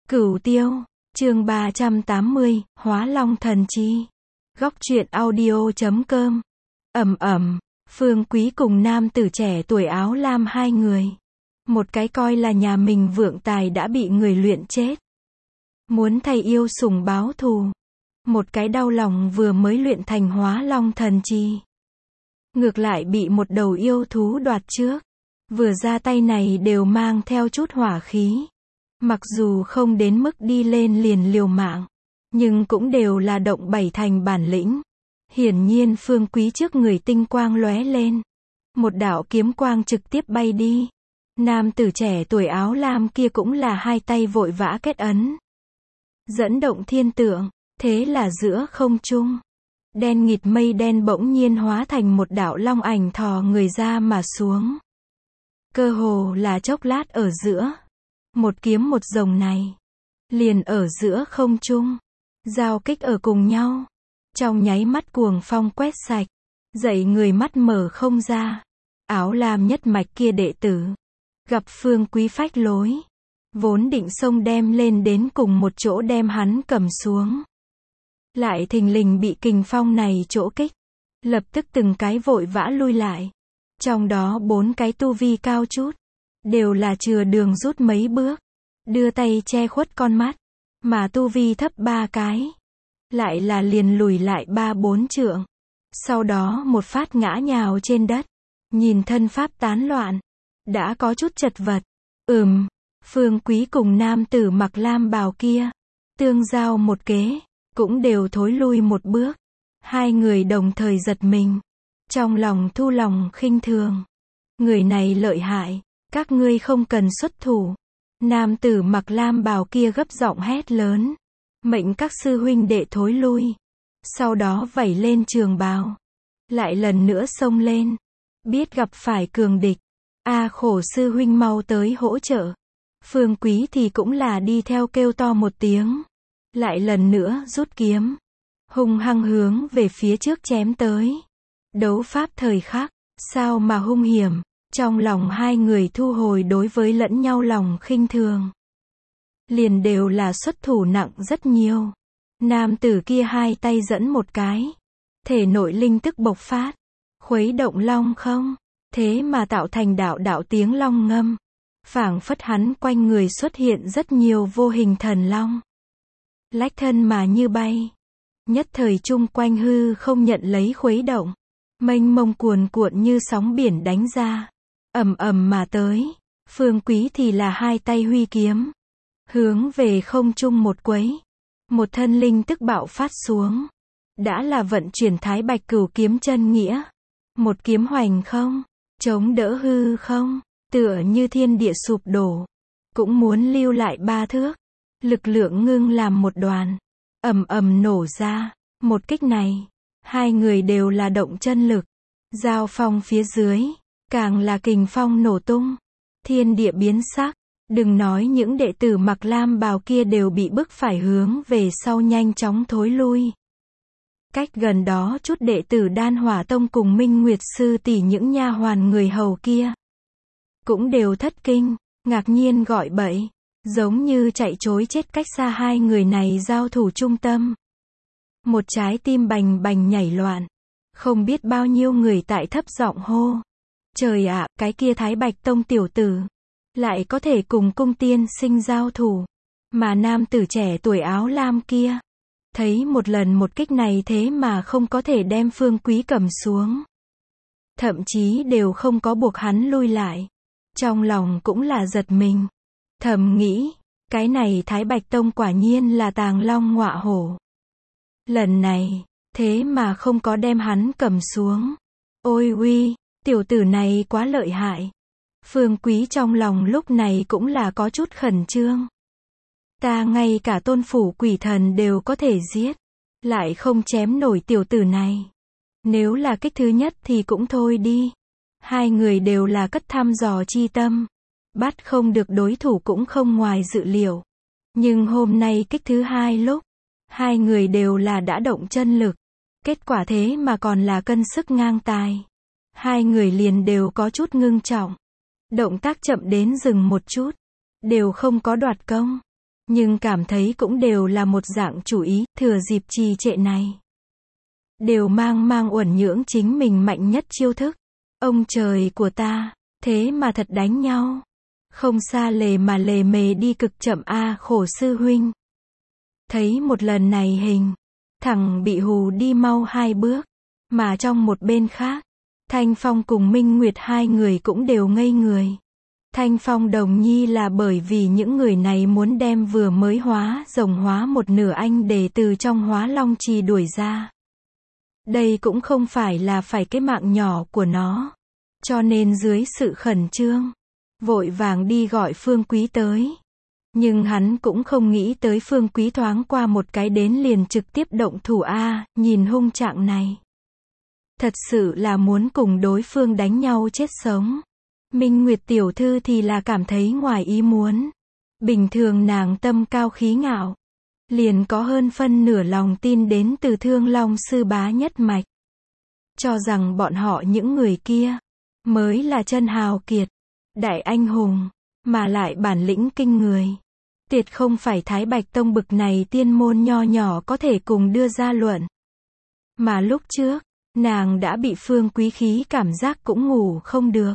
Cửu Tiêu, chương 380, Hóa Long Thần Chi. Góc truyện audio.com. Phương Quý cùng nam tử trẻ tuổi áo lam hai người. Một cái coi là nhà mình vượng tài đã bị người luyện chết. Muốn thầy yêu sủng báo thù. Một cái đau lòng vừa mới luyện thành Hóa Long Thần Chi. Ngược lại bị một đầu yêu thú đoạt trước. Vừa ra tay này đều mang theo chút hỏa khí. Mặc dù không đến mức đi lên liền liều mạng, nhưng cũng đều là động bảy thành bản lĩnh. Hiển nhiên Phương Quý trước người tinh quang lóe lên. Một đạo kiếm quang trực tiếp bay đi. Nam tử trẻ tuổi áo lam kia cũng là hai tay vội vã kết ấn. Dẫn động thiên tượng, thế là giữa không trung. Đen nghịt mây đen bỗng nhiên hóa thành một đạo long ảnh thò người ra mà xuống. Cơ hồ là chốc lát ở giữa. Một kiếm một rồng này. Liền ở giữa không trung. Giao kích ở cùng nhau. Trong nháy mắt cuồng phong quét sạch. Dậy người mắt mở không ra. Áo lam nhất mạch kia đệ tử. Gặp Phương Quý phách lối. Vốn định xông đem lên đến cùng một chỗ đem hắn cầm xuống. Lại thình lình bị kình phong này chỗ kích. Lập tức từng cái vội vã lui lại. Trong đó 4 cái tu vi cao chút. Đều là chừa đường rút mấy bước. Đưa tay che khuất con mắt. Mà tu vi thấp 3 cái. Lại là liền lùi lại 3-4 trượng. Sau đó một phát ngã nhào trên đất. Nhìn thân pháp tán loạn. Đã có chút chật vật. Phương Quý cùng nam tử mặc lam bào kia. Tương giao một kế. Cũng đều thối lui một bước. Hai người đồng thời giật mình. Trong lòng thu lòng khinh thường. Người này lợi hại. Các ngươi không cần xuất thủ. Nam tử mặc lam bào kia gấp giọng hét lớn. Mệnh các sư huynh đệ thối lui. Sau đó vẩy lên trường bào. Lại lần nữa xông lên. Biết gặp phải cường địch. Khổ sư huynh mau tới hỗ trợ. Phương Quý thì cũng là đi theo kêu to một tiếng. Lại lần nữa rút kiếm. Hung hăng hướng về phía trước chém tới. Đấu pháp thời khắc. Sao mà hung hiểm. Trong lòng hai người thu hồi đối với lẫn nhau lòng khinh thường. Liền đều là xuất thủ nặng rất nhiều. Nam tử kia hai tay dẫn một cái. Thể nội linh tức bộc phát. Khuấy động long không. Thế mà tạo thành đạo tiếng long ngâm. Phảng phất hắn quanh người xuất hiện rất nhiều vô hình thần long. Lách thân mà như bay. Nhất thời chung quanh hư không nhận lấy khuấy động. Mênh mông cuồn cuộn như sóng biển đánh ra. Mà tới. Phương Quý thì là hai tay huy kiếm. Hướng về không trung một quấy. Một thân linh tức bạo phát xuống. Đã là vận chuyển Thái Bạch Cửu kiếm chân nghĩa. Một kiếm hoành không. Chống đỡ hư không. Tựa như thiên địa sụp đổ. Cũng muốn lưu lại 3 thước. Lực lượng ngưng làm một đoàn. Nổ ra. Một kích này. Hai người đều là động chân lực. Giao phong phía dưới. Càng là kình phong nổ tung. Thiên địa biến sắc. Đừng nói những đệ tử mặc lam bào kia đều bị bức phải hướng về sau nhanh chóng thối lui. Cách gần đó chút đệ tử Đan Hỏa Tông cùng Minh Nguyệt Sư tỷ những nha hoàn người hầu kia. Cũng đều thất kinh, ngạc nhiên gọi bậy. Giống như chạy trối chết cách xa hai người này giao thủ trung tâm. Một trái tim bành bành nhảy loạn. Không biết bao nhiêu người tại thấp giọng hô. Trời ạ, cái kia Thái Bạch Tông tiểu tử. Lại có thể cùng cung tiên sinh giao thủ. Mà nam tử trẻ tuổi áo lam kia. Thấy một lần một kích này thế mà không có thể đem Phương Quý cầm xuống. Thậm chí đều không có buộc hắn lui lại. Trong lòng cũng là giật mình. Thầm nghĩ, cái này Thái Bạch Tông quả nhiên là tàng long ngọa hổ. Lần này, thế mà không có đem hắn cầm xuống. Ôi uy, tiểu tử này quá lợi hại. Phương Quý trong lòng lúc này cũng là có chút khẩn trương. Ta ngay cả tôn phủ quỷ thần đều có thể giết. Lại không chém nổi tiểu tử này. Nếu là kích thứ nhất thì cũng thôi đi. Hai người đều là cất thăm dò chi tâm. Bắt không được đối thủ cũng không ngoài dự liệu. Nhưng hôm nay kích thứ hai lúc. Hai người đều là đã động chân lực. Kết quả thế mà còn là cân sức ngang tài. Hai người liền đều có chút ngưng trọng. Động tác chậm đến dừng một chút. Đều không có đoạt công. nhưng cảm thấy cũng đều là một dạng chủ ý, thừa dịp trì trệ này. Đều mang uẩn nhưỡng chính mình mạnh nhất chiêu thức. Ông trời của ta, thế mà thật đánh nhau. Không xa lề mà lề mề đi cực chậm a, khổ sư huynh. Thấy một lần này hình, thằng bị hù đi mau 2 bước, mà trong một bên khác, Thanh Phong cùng Minh Nguyệt hai người cũng đều ngây người. Thanh Phong đồng nhi là bởi vì những người này muốn đem vừa mới hóa rồng hóa một nửa anh để từ trong hóa long trì đuổi ra. Đây cũng không phải là phải cái mạng nhỏ của nó. Cho nên dưới sự khẩn trương, vội vàng đi gọi Phương Quý tới. Nhưng hắn cũng không nghĩ tới Phương Quý thoáng qua một cái đến liền trực tiếp động thủ a, nhìn hung trạng này. Thật sự là muốn cùng đối phương đánh nhau chết sống. Minh Nguyệt tiểu thư thì là cảm thấy ngoài ý muốn. Bình thường nàng tâm cao khí ngạo, liền có hơn phân nửa lòng tin đến từ Thương Long sư bá nhất mạch. Cho rằng bọn họ những người kia mới là chân hào kiệt, đại anh hùng, mà lại bản lĩnh kinh người. Tuyệt không phải Thái Bạch Tông bực này tiên môn nho nhỏ có thể cùng đưa ra luận. Mà lúc trước, nàng đã bị Phương Quý khí cảm giác cũng ngủ không được.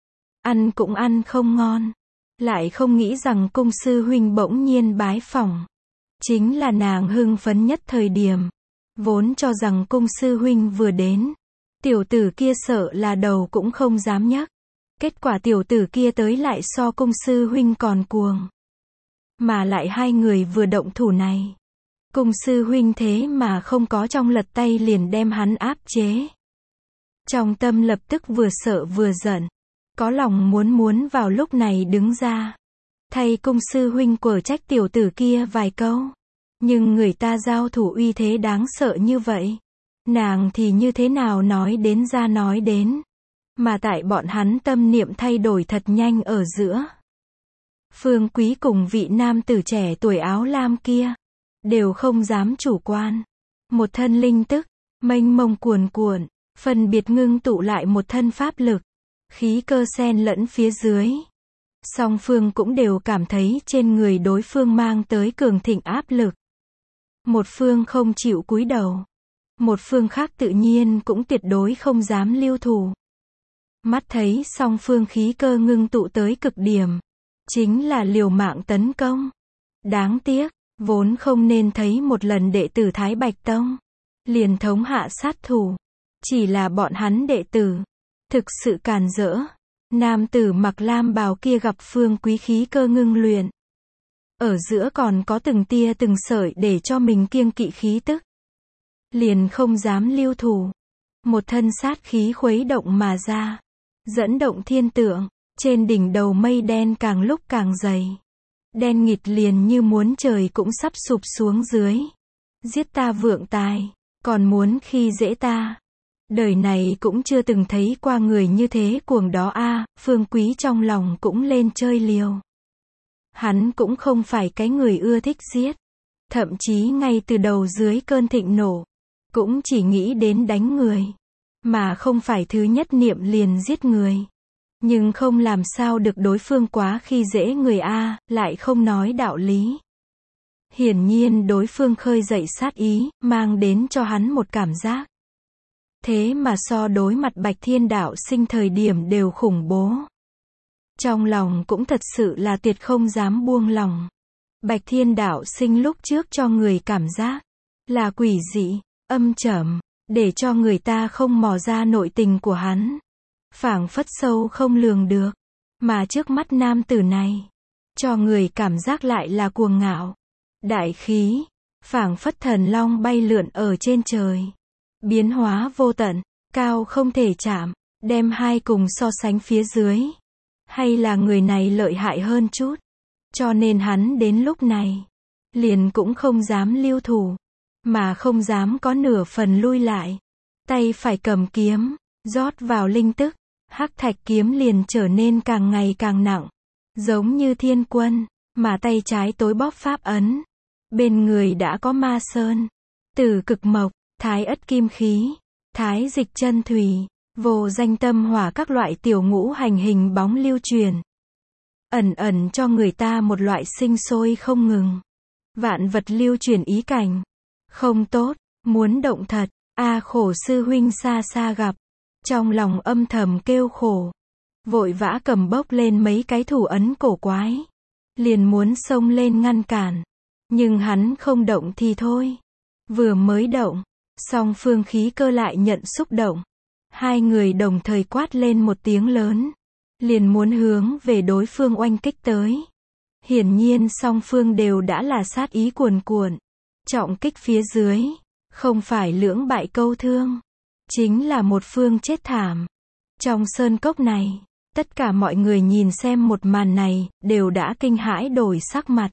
Ăn cũng ăn không ngon. Lại không nghĩ rằng cung sư huynh bỗng nhiên bái phỏng. Chính là nàng hưng phấn nhất thời điểm. Vốn cho rằng cung sư huynh vừa đến, tiểu tử kia sợ là đầu cũng không dám nhấc. Kết quả tiểu tử kia tới lại so cung sư huynh còn cuồng. Mà lại hai người vừa động thủ này, cung sư huynh thế mà không có trong lật tay liền đem hắn áp chế. Trong tâm lập tức vừa sợ vừa giận, có lòng muốn vào lúc này đứng ra, thay cung sư huynh quở trách tiểu tử kia vài câu. Nhưng người ta giao thủ uy thế đáng sợ như vậy, nàng thì như thế nào nói đến ra nói đến. Mà tại bọn hắn tâm niệm thay đổi thật nhanh ở giữa. Phương Quý cùng vị nam tử trẻ tuổi áo lam kia, đều không dám chủ quan. Một thân linh tức, mênh mông cuồn cuộn, phân biệt ngưng tụ lại một thân pháp lực, khí cơ xen lẫn phía dưới. Song phương cũng đều cảm thấy trên người đối phương mang tới cường thịnh áp lực. Một phương không chịu cúi đầu, một phương khác tự nhiên cũng tuyệt đối không dám lưu thủ. Mắt thấy song phương khí cơ ngưng tụ tới cực điểm, chính là liều mạng tấn công. Đáng tiếc, vốn không nên thấy một lần đệ tử Thái Bạch Tông liền thống hạ sát thủ. Chỉ là bọn hắn đệ tử thực sự càn rỡ. Nam tử mặc lam bào kia gặp Phương Quý khí cơ ngưng luyện, ở giữa còn có từng tia từng sợi để cho mình kiêng kỵ khí tức, liền không dám lưu thủ. Một thân sát khí khuấy động mà ra, dẫn động thiên tượng. Trên đỉnh đầu mây đen càng lúc càng dày, đen nghịt liền như muốn trời cũng sắp sụp xuống dưới. Giết ta vượng tài, còn muốn khi dễ ta. Đời này cũng chưa từng thấy qua người như thế cuồng đó a. Phương Quý trong lòng cũng lên chơi liều. Hắn cũng không phải cái người ưa thích giết, thậm chí ngay từ đầu dưới cơn thịnh nộ, cũng chỉ nghĩ đến đánh người, mà không phải thứ nhất niệm liền giết người. Nhưng không làm sao được, đối phương quá khi dễ người a, lại không nói đạo lý. Hiển nhiên đối phương khơi dậy sát ý, mang đến cho hắn một cảm giác. Thế mà so đối mặt Bạch Thiên Đạo Sinh thời điểm đều khủng bố. Trong lòng cũng thật sự là tuyệt không dám buông lòng. Bạch Thiên Đạo Sinh lúc trước cho người cảm giác là quỷ dị, âm trầm, để cho người ta không mò ra nội tình của hắn. Phảng phất sâu không lường được. Mà trước mắt nam tử này, cho người cảm giác lại là cuồng ngạo, đại khí, phảng phất thần long bay lượn ở trên trời. Biến hóa vô tận, cao không thể chạm, đem hai cùng so sánh phía dưới. Hay là người này lợi hại hơn chút, cho nên hắn đến lúc này, liền cũng không dám lưu thủ, mà không dám có nửa phần lui lại. Tay phải cầm kiếm, rót vào linh tức, hắc thạch kiếm liền trở nên càng ngày càng nặng, giống như thiên quân, mà tay trái tối bóp pháp ấn. Bên người đã có ma sơn, tử cực mộc, thái ất kim khí, thái dịch chân thủy, vô danh tâm hỏa các loại tiểu ngũ hành hình bóng lưu truyền. ẩn ẩn cho người ta một loại sinh sôi không ngừng. Vạn vật lưu chuyển ý cảnh. Không tốt, muốn động thật, khổ sư huynh xa xa gặp. Trong lòng âm thầm kêu khổ. Vội vã cầm bốc lên mấy cái thủ ấn cổ quái. Liền muốn xông lên ngăn cản. Nhưng hắn không động thì thôi. Vừa mới động, song phương khí cơ lại nhận xúc động. Hai người đồng thời quát lên một tiếng lớn. Liền muốn hướng về đối phương oanh kích tới. Hiển nhiên song phương đều đã là sát ý cuồn cuộn. Trọng kích phía dưới, không phải lưỡng bại câu thương, chính là một phương chết thảm. Trong sơn cốc này, tất cả mọi người nhìn xem một màn này, đều đã kinh hãi đổi sắc mặt.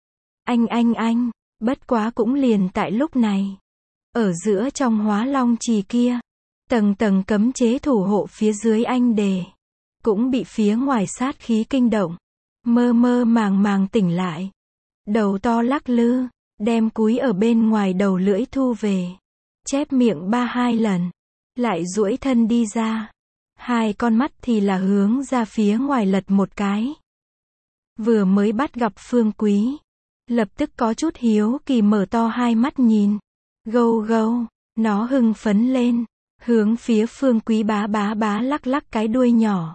Anh, bất quá cũng liền tại lúc này. Ở giữa trong Hóa Long Trì kia, tầng tầng cấm chế thủ hộ phía dưới anh đề, cũng bị phía ngoài sát khí kinh động. Mơ mơ màng tỉnh lại. Đầu to lắc lư, đem cúi ở bên ngoài đầu lưỡi thu về. Chép miệng 3-2 lần. Lại duỗi thân đi ra. Hai con mắt thì là hướng ra phía ngoài lật một cái. Vừa mới bắt gặp Phương Quý. Lập tức có chút hiếu kỳ mở to hai mắt nhìn. Gâu, nó hưng phấn lên. Hướng phía Phương Quý bá lắc cái đuôi nhỏ.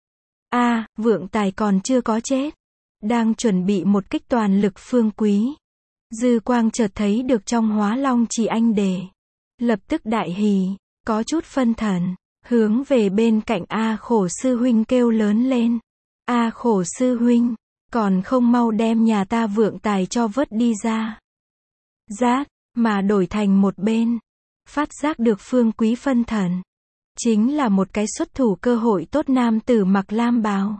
Vượng Tài còn chưa có chết. Đang chuẩn bị một kích toàn lực Phương Quý. Dư quang chợt thấy được trong Hóa Long Trì anh đề. Lập tức đại hỉ, có chút phân thần, hướng về bên cạnh khổ sư huynh kêu lớn lên. Khổ sư huynh, còn không mau đem nhà ta Vượng Tài cho vớt đi ra. Giác, mà đổi thành một bên. Phát giác được Phương Quý phân thần. Chính là một cái xuất thủ cơ hội tốt nam tử mặc lam bào.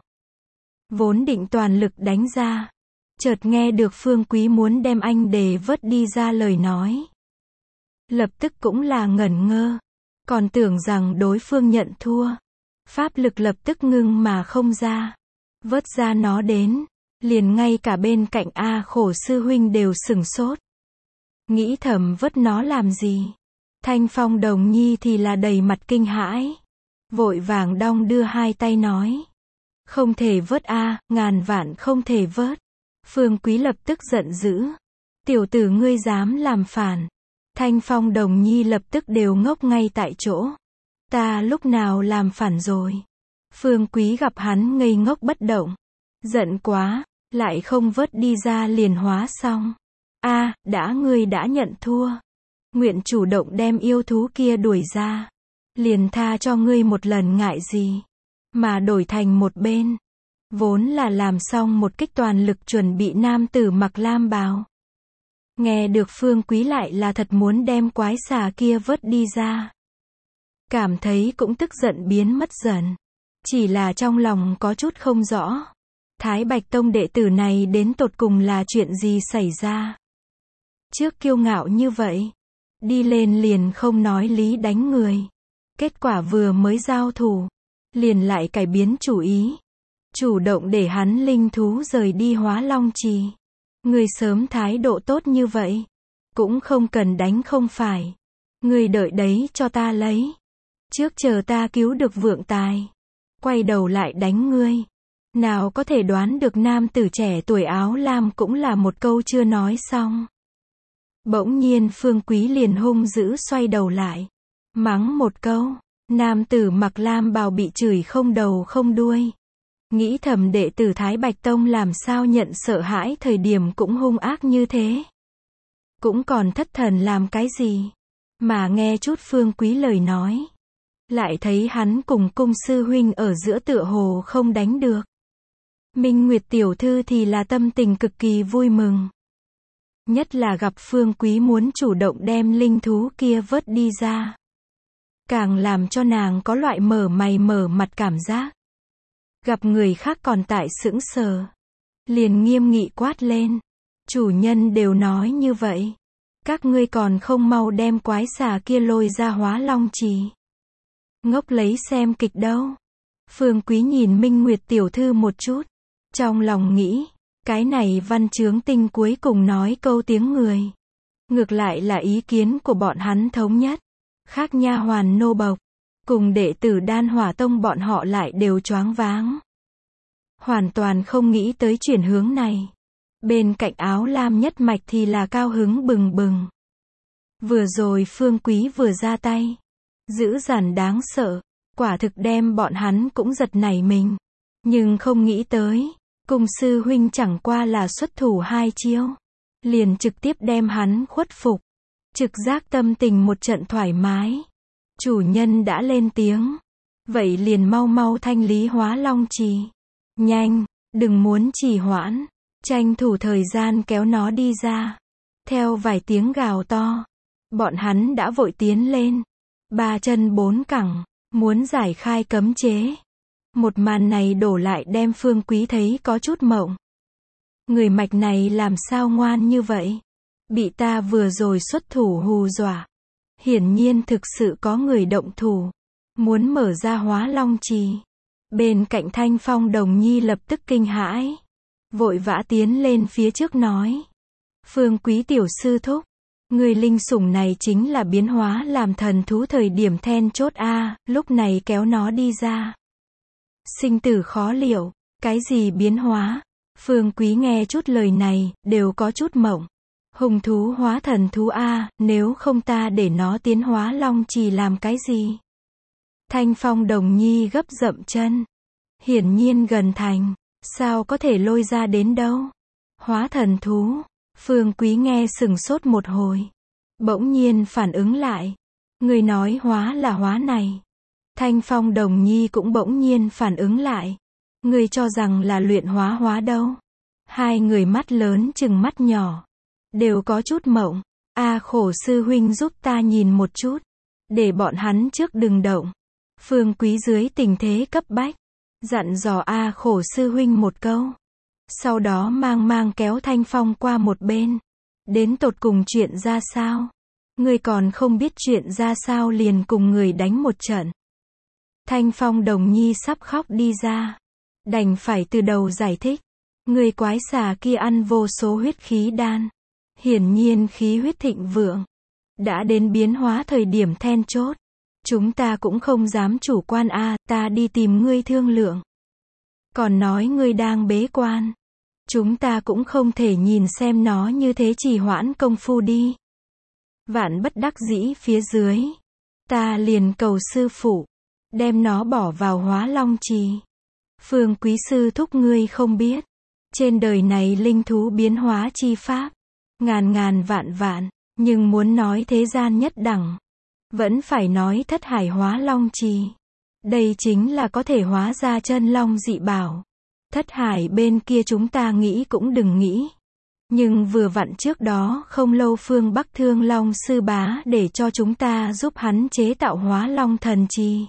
Vốn định toàn lực đánh ra. Chợt nghe được Phương Quý muốn đem anh đề vớt đi ra lời nói. Lập tức cũng là ngẩn ngơ. Còn tưởng rằng đối phương nhận thua. Pháp lực lập tức ngưng mà không ra. Vớt ra nó đến. Liền ngay cả bên cạnh khổ sư huynh đều sửng sốt. Nghĩ thầm vớt nó làm gì. Thanh Phong Đồng Nhi thì là đầy mặt kinh hãi. Vội vàng đong đưa hai tay nói. Không thể vớt ngàn vạn không thể vớt. Phương Quý lập tức giận dữ. Tiểu tử ngươi dám làm phản. Thanh Phong Đồng Nhi lập tức đều ngốc ngay tại chỗ. Ta lúc nào làm phản rồi. Phương Quý gặp hắn ngây ngốc bất động. Giận quá, lại không vớt đi ra liền hóa xong. Ngươi đã nhận thua. Nguyện chủ động đem yêu thú kia đuổi ra. Liền tha cho ngươi một lần ngại gì. Mà đổi thành một bên. Vốn là làm xong một kích toàn lực chuẩn bị nam tử mặc lam bào. Nghe được Phương Quý lại là thật muốn đem quái xà kia vớt đi ra. Cảm thấy cũng tức giận biến mất dần. Chỉ là trong lòng có chút không rõ. Thái Bạch Tông đệ tử này đến tột cùng là chuyện gì xảy ra. Trước kiêu ngạo như vậy. Đi lên liền không nói lý đánh người. Kết quả vừa mới giao thủ. Liền lại cải biến chủ ý. Chủ động để hắn linh thú rời đi Hóa Long Trì. Người sớm thái độ tốt như vậy. Cũng không cần đánh không phải. Người đợi đấy cho ta lấy. Trước chờ ta cứu được Vượng Tài. Quay đầu lại đánh ngươi. Nào có thể đoán được nam tử trẻ tuổi áo lam cũng là một câu chưa nói xong. Bỗng nhiên Phương Quý liền hung dữ xoay đầu lại. Mắng một câu. Nam tử mặc lam bào bị chửi không đầu không đuôi. Nghĩ thầm đệ tử Thái Bạch Tông làm sao nhận sợ hãi thời điểm cũng hung ác như thế. Cũng còn thất thần làm cái gì. Mà nghe chút Phương Quý lời nói. Lại thấy hắn cùng cung sư huynh ở giữa tựa hồ không đánh được. Minh Nguyệt tiểu thư thì là tâm tình cực kỳ vui mừng. Nhất là gặp Phương Quý muốn chủ động đem linh thú kia vớt đi ra. Càng làm cho nàng có loại mở mày mở mặt cảm giác. Gặp người khác còn tại sững sờ. Liền nghiêm nghị quát lên. Chủ nhân đều nói như vậy. Các ngươi còn không mau đem quái xà kia lôi ra Hóa Long Trì. Ngốc lấy xem kịch đâu. Phương Quý nhìn Minh Nguyệt tiểu thư một chút. Trong lòng nghĩ. Cái này văn chướng tinh cuối cùng nói câu tiếng người. Ngược lại là ý kiến của bọn hắn thống nhất. Khác nha hoàn nô bộc. Cùng đệ tử Đan Hỏa Tông bọn họ lại đều choáng váng. hoàn toàn không nghĩ tới chuyển hướng này. Bên cạnh áo lam nhất mạch thì là cao hứng bừng bừng. Vừa rồi Phương Quý vừa ra tay, dữ dằn đáng sợ, quả thực đem bọn hắn cũng giật nảy mình. Nhưng không nghĩ tới, cùng sư huynh chẳng qua là xuất thủ 2 chiêu, liền trực tiếp đem hắn khuất phục. Trực giác tâm tình một trận thoải mái. Chủ nhân đã lên tiếng, vậy liền mau mau thanh lý Hóa Long Trì. Nhanh, đừng muốn trì hoãn, tranh thủ thời gian kéo nó đi ra. Theo vài tiếng gào to, bọn hắn đã vội tiến lên, 3 chân 4 cẳng, muốn giải khai cấm chế. Một màn này đổ lại đem Phương Quý thấy có chút mộng. Người mạch này làm sao ngoan như vậy? Bị ta vừa rồi xuất thủ hù dọa. Hiển nhiên thực sự có người động thủ, muốn mở ra Hóa Long Trì. Bên cạnh Thanh Phong Đồng Nhi lập tức kinh hãi, vội vã tiến lên phía trước nói. Phương Quý tiểu sư thúc, người linh sủng này chính là biến hóa làm thần thú thời điểm then chốt a, lúc này kéo nó đi ra. Sinh tử khó liệu, cái gì biến hóa? Phương Quý nghe chút lời này, đều có chút mộng. Hùng thú hóa thần thú a, nếu không ta để nó tiến Hóa Long Trì làm cái gì? Thanh Phong Đồng Nhi gấp dậm chân. Hiển nhiên gần thành, sao có thể lôi ra đến đâu? Hóa thần thú. Phương Quý nghe sừng sốt một hồi, bỗng nhiên phản ứng lại. Người nói hóa là hóa này. Thanh Phong Đồng Nhi cũng bỗng nhiên phản ứng lại. Người cho rằng là luyện hóa đâu? Hai người mắt lớn chừng mắt nhỏ, đều có chút mộng. A Khổ sư huynh giúp ta nhìn một chút, để bọn hắn trước đừng động. Phương Quý dưới tình thế cấp bách, dặn dò A Khổ sư huynh một câu. Sau đó mang kéo Thanh Phong qua một bên. Đến tột cùng chuyện ra sao? Ngươi còn không biết chuyện ra sao liền cùng người đánh một trận. Thanh Phong Đồng Nhi sắp khóc đi ra, đành phải từ đầu giải thích. Người quái xà kia ăn vô số huyết khí đan, hiển nhiên khí huyết thịnh vượng, đã đến biến hóa thời điểm then chốt. Chúng ta cũng không dám chủ quan a, ta đi tìm ngươi thương lượng. Còn nói ngươi đang bế quan, chúng ta cũng không thể nhìn xem nó như thế trì hoãn công phu đi. Vạn bất đắc dĩ phía dưới, ta liền cầu sư phụ, đem nó bỏ vào Hóa Long Trì. Phương Quý sư thúc ngươi không biết, trên đời này linh thú biến hóa chi pháp, ngàn vạn, nhưng muốn nói thế gian nhất đẳng, vẫn phải nói Thất Hải Hóa Long Trì. Đây chính là có thể hóa ra chân long dị bảo. Thất Hải bên kia chúng ta nghĩ cũng đừng nghĩ. Nhưng vừa vặn trước đó không lâu phương Bắc Thương Long sư bá để cho chúng ta giúp hắn chế tạo Hóa Long thần trì.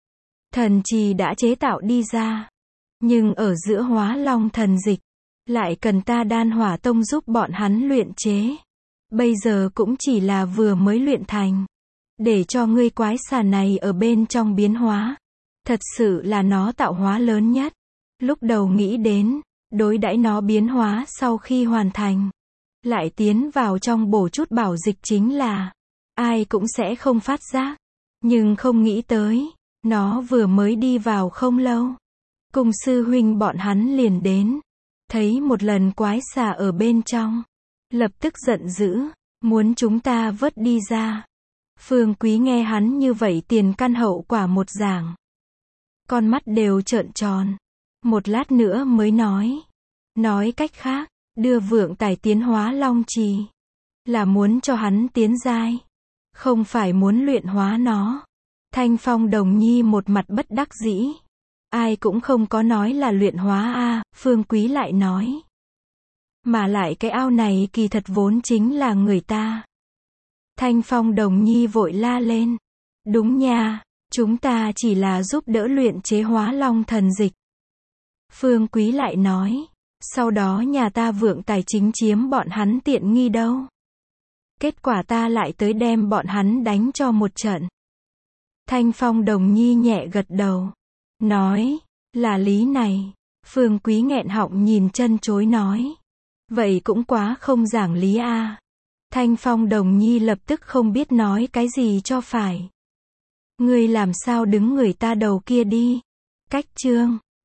Thần trì đã chế tạo đi ra, nhưng ở giữa Hóa Long thần dịch, lại cần ta Đan Hỏa Tông giúp bọn hắn luyện chế. Bây giờ cũng chỉ là vừa mới luyện thành. Để cho ngươi quái xà này ở bên trong biến hóa. Thật sự là nó tạo hóa lớn nhất. Lúc đầu nghĩ đến, đối đãi nó biến hóa sau khi hoàn thành, lại tiến vào trong bổ chút bảo dịch chính là, ai cũng sẽ không phát giác. Nhưng không nghĩ tới, nó vừa mới đi vào không lâu, cùng sư huynh bọn hắn liền đến. Thấy một lần quái xà ở bên trong, lập tức giận dữ, muốn chúng ta vớt đi ra. Phương Quý nghe hắn như vậy tiền căn hậu quả một giảng, con mắt đều trợn tròn. Một lát nữa mới nói cách khác, đưa Vượng Tài tiến Hóa Long Trì, là muốn cho hắn tiến giai, không phải muốn luyện hóa nó. Thanh Phong Đồng Nhi một mặt bất đắc dĩ, ai cũng không có nói là luyện hóa a. Phương Quý lại nói, mà lại cái ao này kỳ thật vốn chính là người ta. Thanh Phong Đồng Nhi vội la lên, đúng nha, chúng ta chỉ là giúp đỡ luyện chế Hóa Long thần dịch. Phương Quý lại nói, sau đó nhà ta Vượng Tài chính chiếm bọn hắn tiện nghi đâu. Kết quả ta lại tới đem bọn hắn đánh cho một trận. Thanh Phong Đồng Nhi nhẹ gật đầu, nói, là lý này. Phương Quý nghẹn họng nhìn chân chối nói, vậy cũng quá không giảng lý a. Thanh Phong Đồng Nhi lập tức không biết nói cái gì cho phải. Ngươi làm sao đứng người ta đầu kia đi. Cách chương